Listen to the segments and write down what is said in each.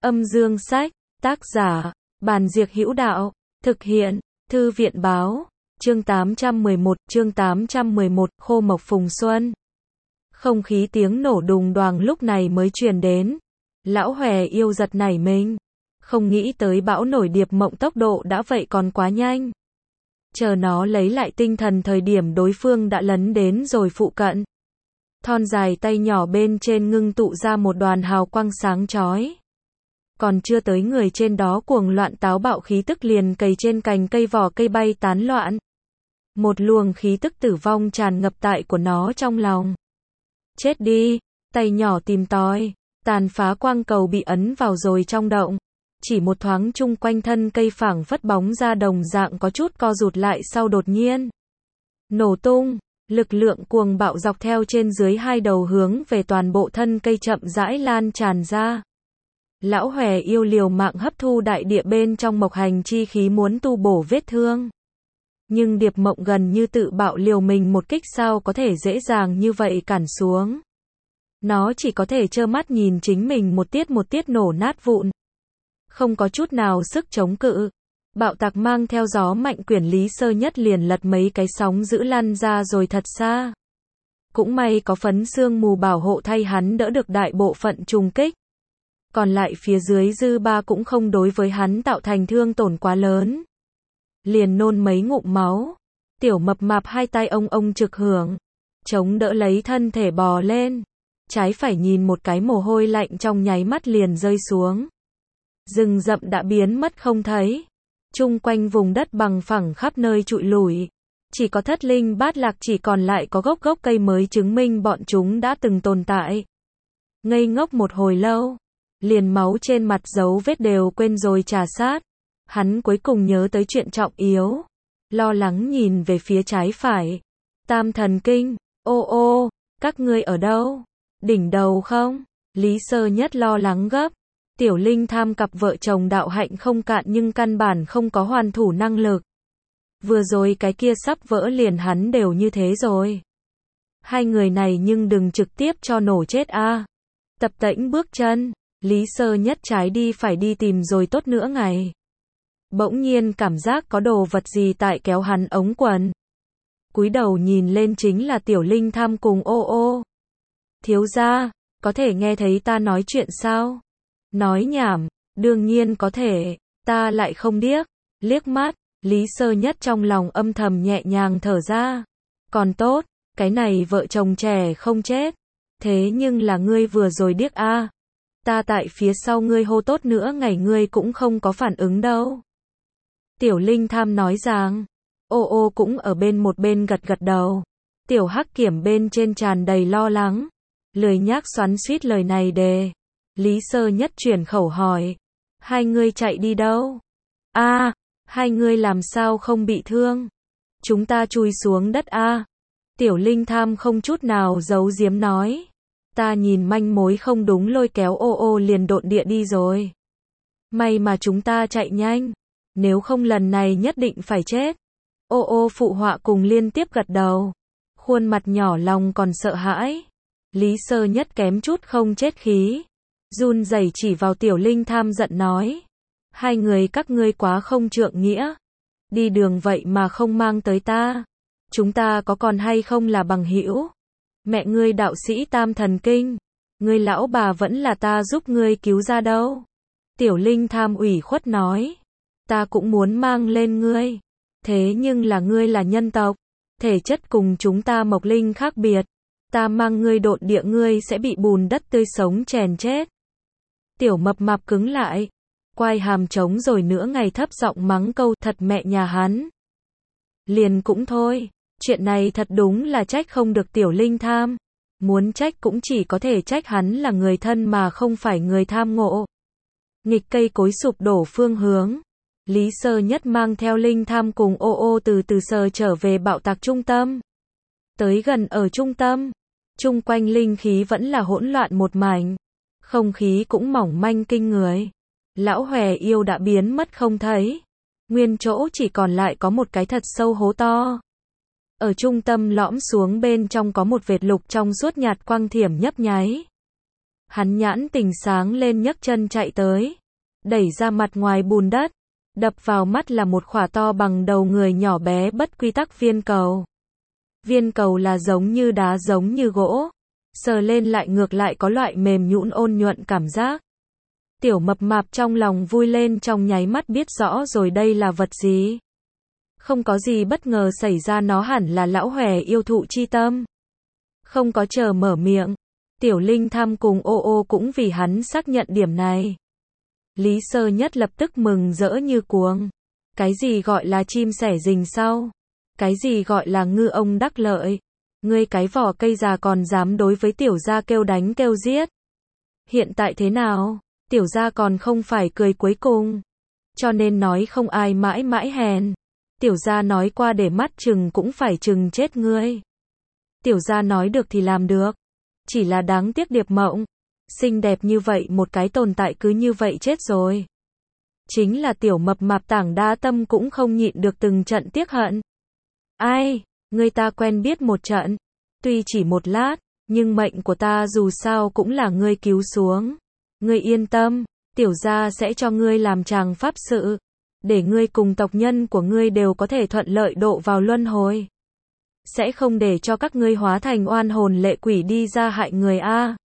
Âm dương sách, tác giả, Bàn Diệc Hữu Đạo, thực hiện, Thư viện báo, chương 811, Khô Mộc Phùng Xuân. Không khí tiếng nổ đùng đoàng lúc này mới truyền đến. Lão Hòe Yêu giật nảy mình. Không nghĩ tới bão nổi Điệp Mộng tốc độ đã vậy còn quá nhanh. Chờ nó lấy lại tinh thần thời điểm đối phương đã lấn đến rồi phụ cận. Thon dài tay nhỏ bên trên ngưng tụ ra một đoàn hào quang sáng chói. Còn chưa tới người trên đó cuồng loạn táo bạo khí tức liền cày trên cành cây vỏ cây bay tán loạn. Một luồng khí tức tử vong tràn ngập tại của nó trong lòng. Chết đi, tay nhỏ tìm tòi, tàn phá quang cầu bị ấn vào rồi trong động. Chỉ một thoáng chung quanh thân cây phảng phất bóng ra đồng dạng có chút co rụt lại sau đột nhiên. Nổ tung, lực lượng cuồng bạo dọc theo trên dưới hai đầu hướng về toàn bộ thân cây chậm rãi lan tràn ra. Lão Hòe Yêu liều mạng hấp thu đại địa bên trong mộc hành chi khí muốn tu bổ vết thương. Nhưng Điệp Mộng gần như tự bạo liều mình một kích sao có thể dễ dàng như vậy cản xuống. Nó chỉ có thể trơ mắt nhìn chính mình một tiết nổ nát vụn. Không có chút nào sức chống cự. Bạo tạc mang theo gió mạnh quyển Lý Sơ Nhất liền lật mấy cái sóng dữ lăn ra rồi thật xa. Cũng may có phấn sương mù bảo hộ thay hắn đỡ được đại bộ phận trùng kích. Còn lại phía dưới dư ba cũng không đối với hắn tạo thành thương tổn quá lớn. Liền nôn mấy ngụm máu. Tiểu mập mạp hai tay ông trực hưởng. Chống đỡ lấy thân thể bò lên. Trái phải nhìn một cái mồ hôi lạnh trong nháy mắt liền rơi xuống. Rừng rậm đã biến mất không thấy. Chung quanh vùng đất bằng phẳng khắp nơi trụi lủi. Chỉ có thất linh bát lạc chỉ còn lại có gốc cây mới chứng minh bọn chúng đã từng tồn tại. Ngây ngốc một hồi lâu. Liền máu trên mặt dấu vết đều quên rồi trà sát. Hắn cuối cùng nhớ tới chuyện trọng yếu. Lo lắng nhìn về phía trái phải. Tam thần kinh, ô, các ngươi ở đâu? Đỉnh đầu không? Lý Sơ Nhất lo lắng gấp. Tiểu Linh Tham cặp vợ chồng đạo hạnh không cạn nhưng căn bản không có hoàn thủ năng lực. Vừa rồi cái kia sắp vỡ liền hắn đều như thế rồi. Hai người này nhưng đừng trực tiếp cho nổ chết a. Tập tễnh bước chân. Lý Sơ Nhất trái đi phải đi tìm rồi tốt nữa ngày. Bỗng nhiên cảm giác có đồ vật gì tại kéo hắn ống quần. Cúi đầu nhìn lên chính là Tiểu Linh Tham cùng ô. Thiếu gia, có thể nghe thấy ta nói chuyện sao? Nói nhảm, đương nhiên có thể, ta lại không điếc. Liếc mắt, Lý Sơ Nhất trong lòng âm thầm nhẹ nhàng thở ra. Còn tốt, cái này vợ chồng trẻ không chết. Thế nhưng là ngươi vừa rồi điếc a. Ta tại phía sau ngươi hô tốt nữa ngày ngươi cũng không có phản ứng đâu. Tiểu Linh Tham nói rằng, ô cũng ở một bên gật đầu. Tiểu Hắc Kiểm bên trên tràn đầy lo lắng. Lười nhác xoắn xuýt lời này đề. Lý Sơ Nhất chuyển khẩu hỏi. Hai ngươi chạy đi đâu? Hai ngươi làm sao không bị thương? Chúng ta chui xuống đất a. Tiểu Linh Tham không chút nào giấu giếm nói. Ta nhìn manh mối không đúng lôi kéo ô liền độn địa đi rồi. May mà chúng ta chạy nhanh. Nếu không lần này nhất định phải chết. Ô phụ họa cùng liên tiếp gật đầu. Khuôn mặt nhỏ lòng còn sợ hãi. Lý Sơ Nhất kém chút không chết khí. Run rẩy chỉ vào Tiểu Linh Tham giận nói. Hai người các ngươi quá không trượng nghĩa. Đi đường vậy mà không mang tới ta. Chúng ta có còn hay không là bằng hữu? Mẹ ngươi đạo sĩ tam thần kinh. Ngươi lão bà vẫn là ta giúp ngươi cứu ra đâu. Tiểu Linh Tham ủy khuất nói. Ta cũng muốn mang lên ngươi. Thế nhưng là ngươi là nhân tộc. Thể chất cùng chúng ta mộc linh khác biệt. Ta mang ngươi độn địa ngươi sẽ bị bùn đất tươi sống chèn chết. Tiểu mập mạp cứng lại. Quai hàm trống rồi nữa ngày thấp giọng mắng câu thật mẹ nhà hắn. Liền cũng thôi. Chuyện này thật đúng là trách không được Tiểu Linh Tham. Muốn trách cũng chỉ có thể trách hắn là người thân mà không phải người tham ngộ. Nghịch cây cối sụp đổ phương hướng. Lý Sơ Nhất mang theo Linh Tham cùng ô từ sờ trở về bạo tạc trung tâm. Tới gần ở trung tâm. Chung quanh linh khí vẫn là hỗn loạn một mảnh. Không khí cũng mỏng manh kinh người. Lão Hòe Yêu đã biến mất không thấy. Nguyên chỗ chỉ còn lại có một cái thật sâu hố to. Ở trung tâm lõm xuống bên trong có một vệt lục trong suốt nhạt quang thiểm nhấp nháy. Hắn nhãn tình sáng lên nhấc chân chạy tới, đẩy ra mặt ngoài bùn đất, đập vào mắt là một khỏa to bằng đầu người nhỏ bé bất quy tắc viên cầu. Viên cầu là giống như đá giống như gỗ, sờ lên lại ngược lại có loại mềm nhũn ôn nhuận cảm giác. Tiểu mập mạp trong lòng vui lên trong nháy mắt biết rõ rồi đây là vật gì. Không có gì bất ngờ xảy ra, nó hẳn là lão hòe yêu thụ chi tâm. Không có chờ mở miệng, Tiểu Linh Tham cùng ô ô cũng vì hắn xác nhận điểm này. Lý Sơ Nhất lập tức mừng rỡ như cuồng. Cái gì gọi là chim sẻ rình sau? Cái gì gọi là ngư ông đắc lợi? Ngươi cái vỏ cây già còn dám đối với tiểu gia kêu đánh kêu giết. Hiện tại thế nào? Tiểu gia còn không phải cười cuối cùng. Cho nên nói không ai mãi mãi hèn. Tiểu gia nói qua để mắt chừng cũng phải chừng chết ngươi. Tiểu gia nói được thì làm được. Chỉ là đáng tiếc Điệp Mộng. Xinh đẹp như vậy một cái tồn tại cứ như vậy chết rồi. Chính là tiểu mập mạp Tảng Đa Tâm cũng không nhịn được từng trận tiếc hận. Ai, người ta quen biết một trận. Tuy chỉ một lát, nhưng mệnh của ta dù sao cũng là ngươi cứu xuống. Ngươi yên tâm, tiểu gia sẽ cho ngươi làm tràng pháp sự. Để ngươi cùng tộc nhân của ngươi đều có thể thuận lợi độ vào luân hồi. Sẽ không để cho các ngươi hóa thành oan hồn lệ quỷ đi ra hại người a.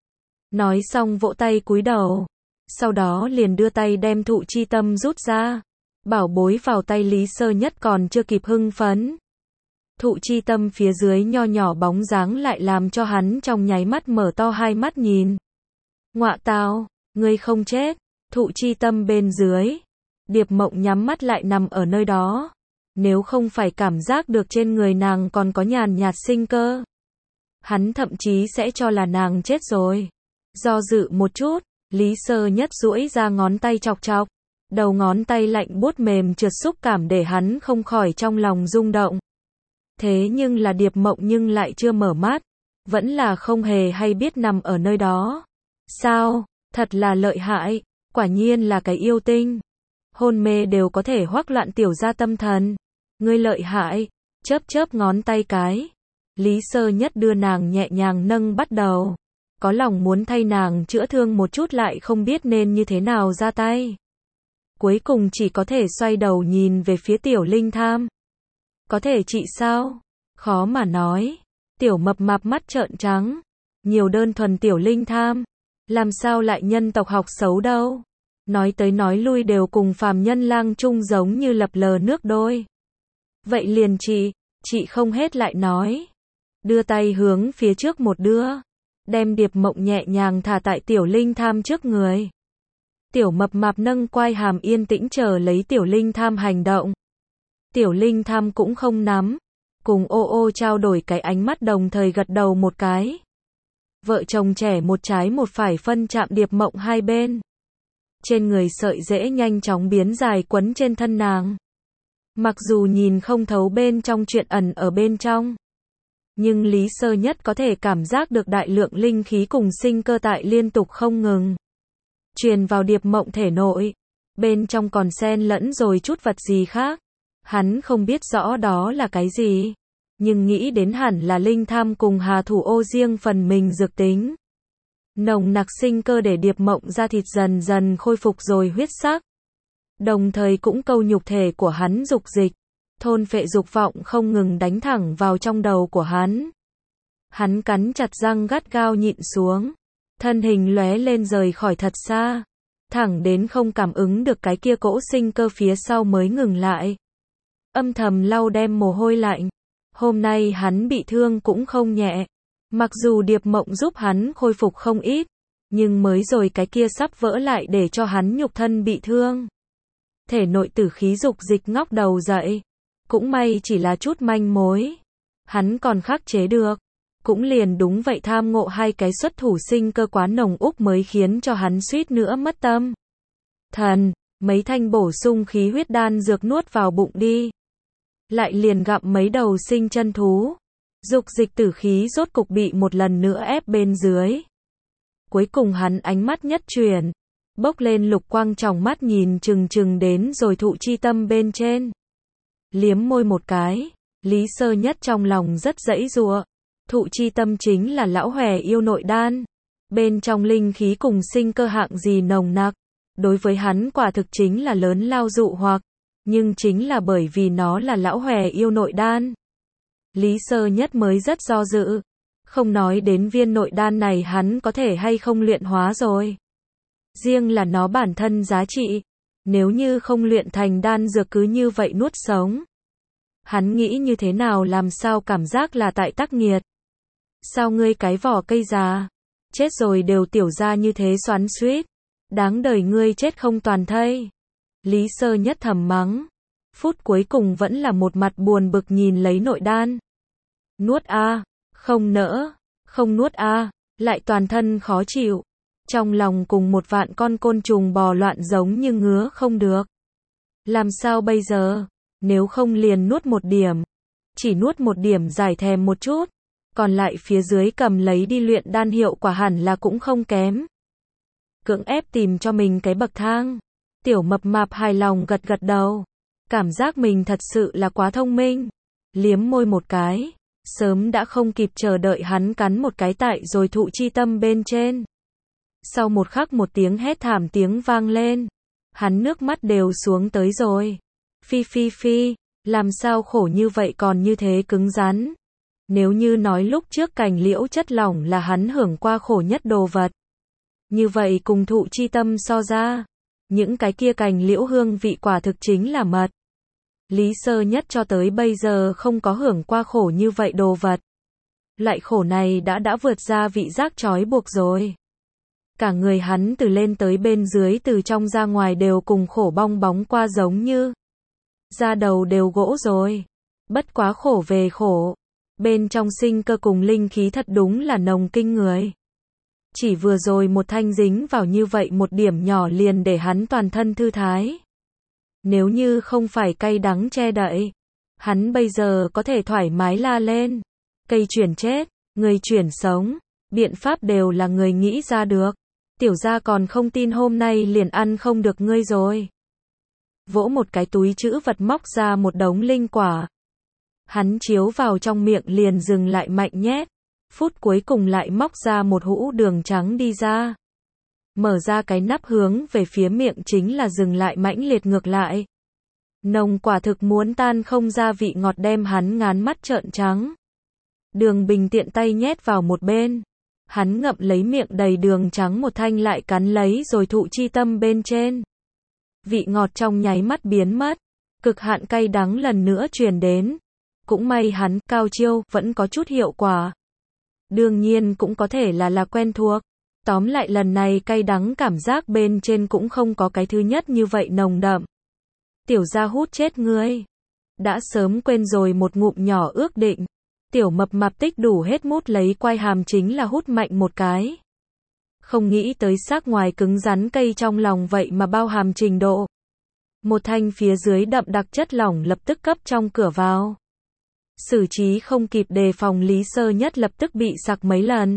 Nói xong vỗ tay cúi đầu. Sau đó liền đưa tay đem thụ chi tâm rút ra. Bảo bối vào tay Lý Sơ Nhất còn chưa kịp hưng phấn. Thụ chi tâm phía dưới nho nhỏ bóng dáng lại làm cho hắn trong nháy mắt mở to hai mắt nhìn. Ngọa tào, ngươi không chết. Thụ chi tâm bên dưới. Điệp Mộng nhắm mắt lại nằm ở nơi đó. Nếu không phải cảm giác được trên người nàng còn có nhàn nhạt sinh cơ, hắn thậm chí sẽ cho là nàng chết rồi. Do dự một chút, Lý Sơ Nhất duỗi ra ngón tay chọc chọc. Đầu ngón tay lạnh buốt mềm trượt xúc cảm để hắn không khỏi trong lòng rung động. Thế nhưng là Điệp Mộng nhưng lại chưa mở mắt. Vẫn là không hề hay biết nằm ở nơi đó. Sao? Thật là lợi hại. Quả nhiên là cái yêu tinh. Hôn mê đều có thể hoắc loạn tiểu gia tâm thần. Ngươi lợi hại. Chớp chớp ngón tay cái. Lý Sơ Nhất đưa nàng nhẹ nhàng nâng bắt đầu. Có lòng muốn thay nàng chữa thương một chút lại không biết nên như thế nào ra tay. Cuối cùng chỉ có thể xoay đầu nhìn về phía Tiểu Linh Tham. Có thể trị sao? Khó mà nói. Tiểu mập mạp mắt trợn trắng. Nhiều đơn thuần Tiểu Linh Tham. Làm sao lại nhân tộc học xấu đâu. Nói tới nói lui đều cùng phàm nhân lang chung giống như lập lờ nước đôi. Vậy liền chị không hết lại nói. Đưa tay hướng phía trước một đưa. Đem Điệp Mộng nhẹ nhàng thả tại Tiểu Linh Tham trước người. Tiểu mập mạp nâng quai hàm yên tĩnh chờ lấy Tiểu Linh Tham hành động. Tiểu Linh Tham cũng không nắm. Cùng ô ô trao đổi cái ánh mắt đồng thời gật đầu một cái. Vợ chồng trẻ một trái một phải phân chạm Điệp Mộng hai bên. Trên người sợi rễ nhanh chóng biến dài quấn trên thân nàng. Mặc dù nhìn không thấu bên trong chuyện ẩn ở bên trong. Nhưng Lý Sơ Nhất có thể cảm giác được đại lượng linh khí cùng sinh cơ tại liên tục không ngừng. Truyền vào Điệp Mộng thể nội. Bên trong còn xen lẫn rồi chút vật gì khác. Hắn không biết rõ đó là cái gì. Nhưng nghĩ đến hẳn là Linh Tham cùng Hà Thủ Ô riêng phần mình dược tính. Nồng nặc sinh cơ để Điệp Mộng da thịt dần dần khôi phục rồi huyết sắc. Đồng thời cũng câu nhục thể của hắn dục dịch. Thôn phệ dục vọng không ngừng đánh thẳng vào trong đầu của hắn. Hắn cắn chặt răng gắt gao nhịn xuống. Thân hình lóe lên rời khỏi thật xa. Thẳng đến không cảm ứng được cái kia cỗ sinh cơ phía sau mới ngừng lại. Âm thầm lau đem mồ hôi lạnh. Hôm nay hắn bị thương cũng không nhẹ. Mặc dù Điệp Mộng giúp hắn khôi phục không ít. Nhưng mới rồi cái kia sắp vỡ lại để cho hắn nhục thân bị thương. Thể nội tử khí dục dịch ngóc đầu dậy. Cũng may chỉ là chút manh mối. Hắn còn khắc chế được. Cũng liền đúng vậy tham ngộ hai cái xuất thủ sinh cơ quá nồng úc mới khiến cho hắn suýt nữa mất tâm. Thần, mấy thanh bổ sung khí huyết đan dược nuốt vào bụng đi. Lại liền gặm mấy đầu sinh chân thú. Dục dịch tử khí rốt cục bị một lần nữa ép bên dưới. Cuối cùng hắn ánh mắt nhất chuyển. Bốc lên lục quang tròng mắt nhìn chừng chừng đến rồi thụ chi tâm bên trên. Liếm môi một cái. Lý Sơ Nhất trong lòng rất dãy giụa. Thụ chi tâm chính là lão hòe yêu nội đan. Bên trong linh khí cùng sinh cơ hạng gì nồng nặc, đối với hắn quả thực chính là lớn lao dụ hoặc, nhưng chính là bởi vì nó là lão hòe yêu nội đan. Lý Sơ Nhất mới rất do dự, không nói đến viên nội đan này hắn có thể hay không luyện hóa rồi. Riêng là nó bản thân giá trị, nếu như không luyện thành đan dược cứ như vậy nuốt sống. Hắn nghĩ như thế nào làm sao cảm giác là tại tác nghiệt. Sao ngươi cái vỏ cây già, chết rồi đều tiểu ra như thế xoắn xuýt, đáng đời ngươi chết không toàn thây. Lý Sơ Nhất thầm mắng, phút cuối cùng vẫn là một mặt buồn bực nhìn lấy nội đan. Nuốt a, không nỡ, không nuốt a, lại toàn thân khó chịu. Trong lòng cùng một vạn con côn trùng bò loạn giống như ngứa không được. Làm sao bây giờ, nếu không liền nuốt một điểm. Chỉ nuốt một điểm giải thèm một chút, còn lại phía dưới cầm lấy đi luyện đan hiệu quả hẳn là cũng không kém. Cưỡng ép tìm cho mình cái bậc thang. Tiểu mập mạp hài lòng gật gật đầu. Cảm giác mình thật sự là quá thông minh. Liếm môi một cái, sớm đã không kịp chờ đợi hắn cắn một cái tại rồi thụ chi tâm bên trên. Sau một khắc một tiếng hét thảm tiếng vang lên. Hắn nước mắt đều xuống tới rồi. Phi phi phi, làm sao khổ như vậy còn như thế cứng rắn. Nếu như nói lúc trước cành liễu chất lỏng là hắn hưởng qua khổ nhất đồ vật. Như vậy cùng thụ chi tâm so ra, những cái kia cành liễu hương vị quả thực chính là mật. Lý Sơ Nhất cho tới bây giờ không có hưởng qua khổ như vậy đồ vật. Loại khổ này đã vượt ra vị giác trói buộc rồi. Cả người hắn từ lên tới bên dưới từ trong ra ngoài đều cùng khổ bong bóng qua giống như. Da đầu đều gỗ rồi. Bất quá khổ về khổ. Bên trong sinh cơ cùng linh khí thật đúng là nồng kinh người. Chỉ vừa rồi một thanh dính vào như vậy một điểm nhỏ liền để hắn toàn thân thư thái. Nếu như không phải cay đắng che đậy, hắn bây giờ có thể thoải mái la lên. Cây chuyển chết, người chuyển sống, biện pháp đều là người nghĩ ra được. Tiểu gia còn không tin hôm nay liền ăn không được ngươi rồi. Vỗ một cái túi trữ vật móc ra một đống linh quả. Hắn chiếu vào trong miệng liền dừng lại mạnh nhét. Phút cuối cùng lại móc ra một hũ đường trắng đi ra. Mở ra cái nắp hướng về phía miệng chính là dừng lại mãnh liệt ngược lại. Nồng quả thực muốn tan không ra vị ngọt đem hắn ngán mắt trợn trắng. Đường bình tiện tay nhét vào một bên. Hắn ngậm lấy miệng đầy đường trắng một thanh lại cắn lấy rồi thụ chi tâm bên trên. Vị ngọt trong nháy mắt biến mất. Cực hạn cay đắng lần nữa truyền đến. Cũng may hắn, cao chiêu, vẫn có chút hiệu quả. Đương nhiên cũng có thể là quen thuộc. Tóm lại lần này cay đắng cảm giác bên trên cũng không có cái thứ nhất như vậy nồng đậm. Tiểu gia hút chết ngươi. Đã sớm quên rồi một ngụm nhỏ ước định. Tiểu mập mạp tích đủ hết mút lấy quai hàm chính là hút mạnh một cái. Không nghĩ tới xác ngoài cứng rắn cây trong lòng vậy mà bao hàm trình độ. Một thanh phía dưới đậm đặc chất lỏng lập tức cấp trong cửa vào. Xử trí không kịp đề phòng Lý Sơ Nhất lập tức bị sặc mấy lần.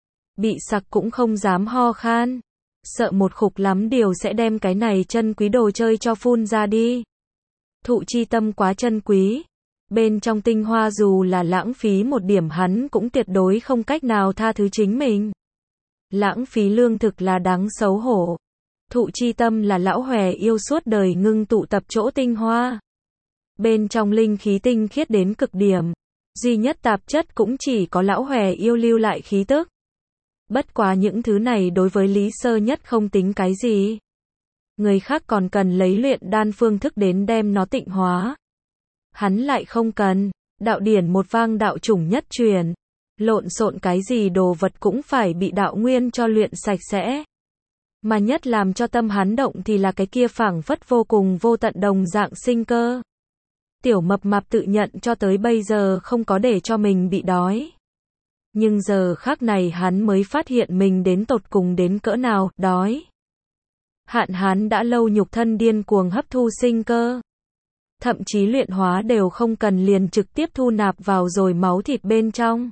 Bị sặc cũng không dám ho khan. Sợ một khục lắm điều sẽ đem cái này chân quý đồ chơi cho phun ra đi. Thụ chi tâm quá chân quý. Bên trong tinh hoa dù là lãng phí một điểm hắn cũng tuyệt đối không cách nào tha thứ chính mình. Lãng phí lương thực là đáng xấu hổ. Thụ chi tâm là lão hòe yêu suốt đời ngưng tụ tập chỗ tinh hoa. Bên trong linh khí tinh khiết đến cực điểm. Duy nhất tạp chất cũng chỉ có lão hòe yêu lưu lại khí tức. Bất quá những thứ này đối với Lý Sơ Nhất không tính cái gì. Người khác còn cần lấy luyện đan phương thức đến đem nó tịnh hóa. Hắn lại không cần. Đạo điển một vang đạo chủng nhất truyền. Lộn xộn cái gì đồ vật cũng phải bị đạo nguyên cho luyện sạch sẽ. Mà nhất làm cho tâm hắn động thì là cái kia phảng phất vô cùng vô tận đồng dạng sinh cơ. Tiểu mập mạp tự nhận cho tới bây giờ không có để cho mình bị đói. Nhưng giờ khắc này hắn mới phát hiện mình đến tột cùng đến cỡ nào, đói. Hạn hán đã lâu nhục thân điên cuồng hấp thu sinh cơ. Thậm chí luyện hóa đều không cần liền trực tiếp thu nạp vào rồi máu thịt bên trong.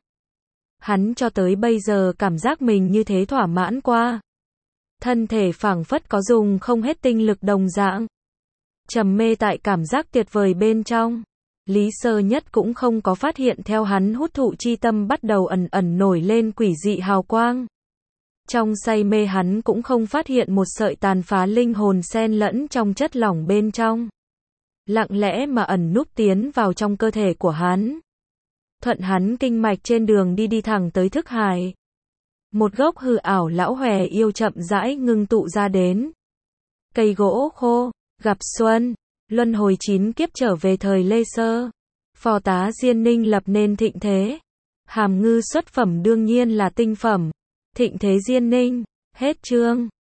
Hắn cho tới bây giờ cảm giác mình như thế thỏa mãn qua. Thân thể phảng phất có dùng không hết tinh lực đồng dạng. Trầm mê tại cảm giác tuyệt vời bên trong. Lý Sơ Nhất cũng không có phát hiện theo hắn hút thụ chi tâm bắt đầu ẩn ẩn nổi lên quỷ dị hào quang. Trong say mê hắn cũng không phát hiện một sợi tàn phá linh hồn xen lẫn trong chất lỏng bên trong. Lặng lẽ mà ẩn núp tiến vào trong cơ thể của hắn. Thuận hắn kinh mạch trên đường đi thẳng tới thức hải. Một gốc hư ảo lão hòe yêu chậm rãi ngưng tụ ra đến. Cây gỗ khô, gặp xuân, luân hồi 9 kiếp trở về thời Lê Sơ. Phò tá Diên Ninh lập nên thịnh thế. Hàm ngư xuất phẩm đương nhiên là tinh phẩm. Thịnh thế Diên Ninh, hết chương.